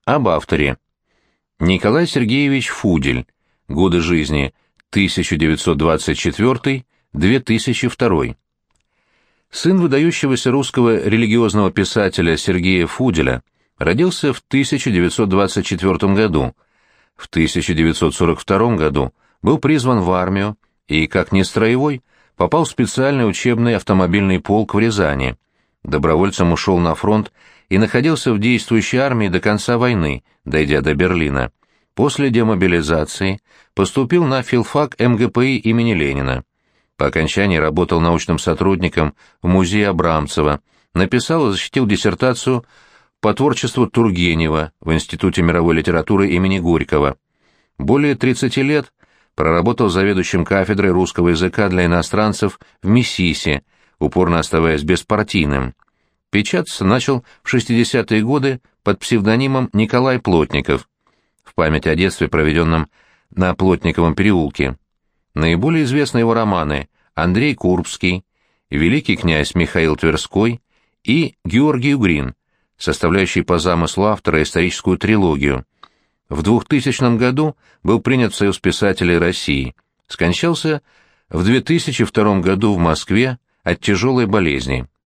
Об авторе. Николай Сергеевич Фудель. Годы жизни 1924-2002. Сын выдающегося русского религиозного писателя Сергея Фуделя, родился в 1924 году. В 1942 году был призван в армию и, как нестроевой, попал в специальный учебный автомобильный полк в Рязани. Добровольцем ушел на фронт и находился в действующей армии до конца войны, дойдя до Берлина. После демобилизации поступил на филфак МГПИ имени Ленина. По окончании работал научным сотрудником в музее Абрамцева, написал и защитил диссертацию по творчеству Тургенева в Институте мировой литературы имени Горького. Более 30 лет проработал заведующим кафедрой русского языка для иностранцев в Миссиси, упорно оставаясь беспартийным. Печататься начал в 60-е годы под псевдонимом Николай Плотников, в память о детстве, проведенном на Плотниковом переулке. Наиболее известны его романы «Андрей Курбский», «Великий князь Михаил Тверской» и «Георгий Угрин», составляющий по замыслу автора историческую трилогию. В 2000 году был принят в Союз писателей России. Скончался в 2002 году в Москве от тяжелой болезни.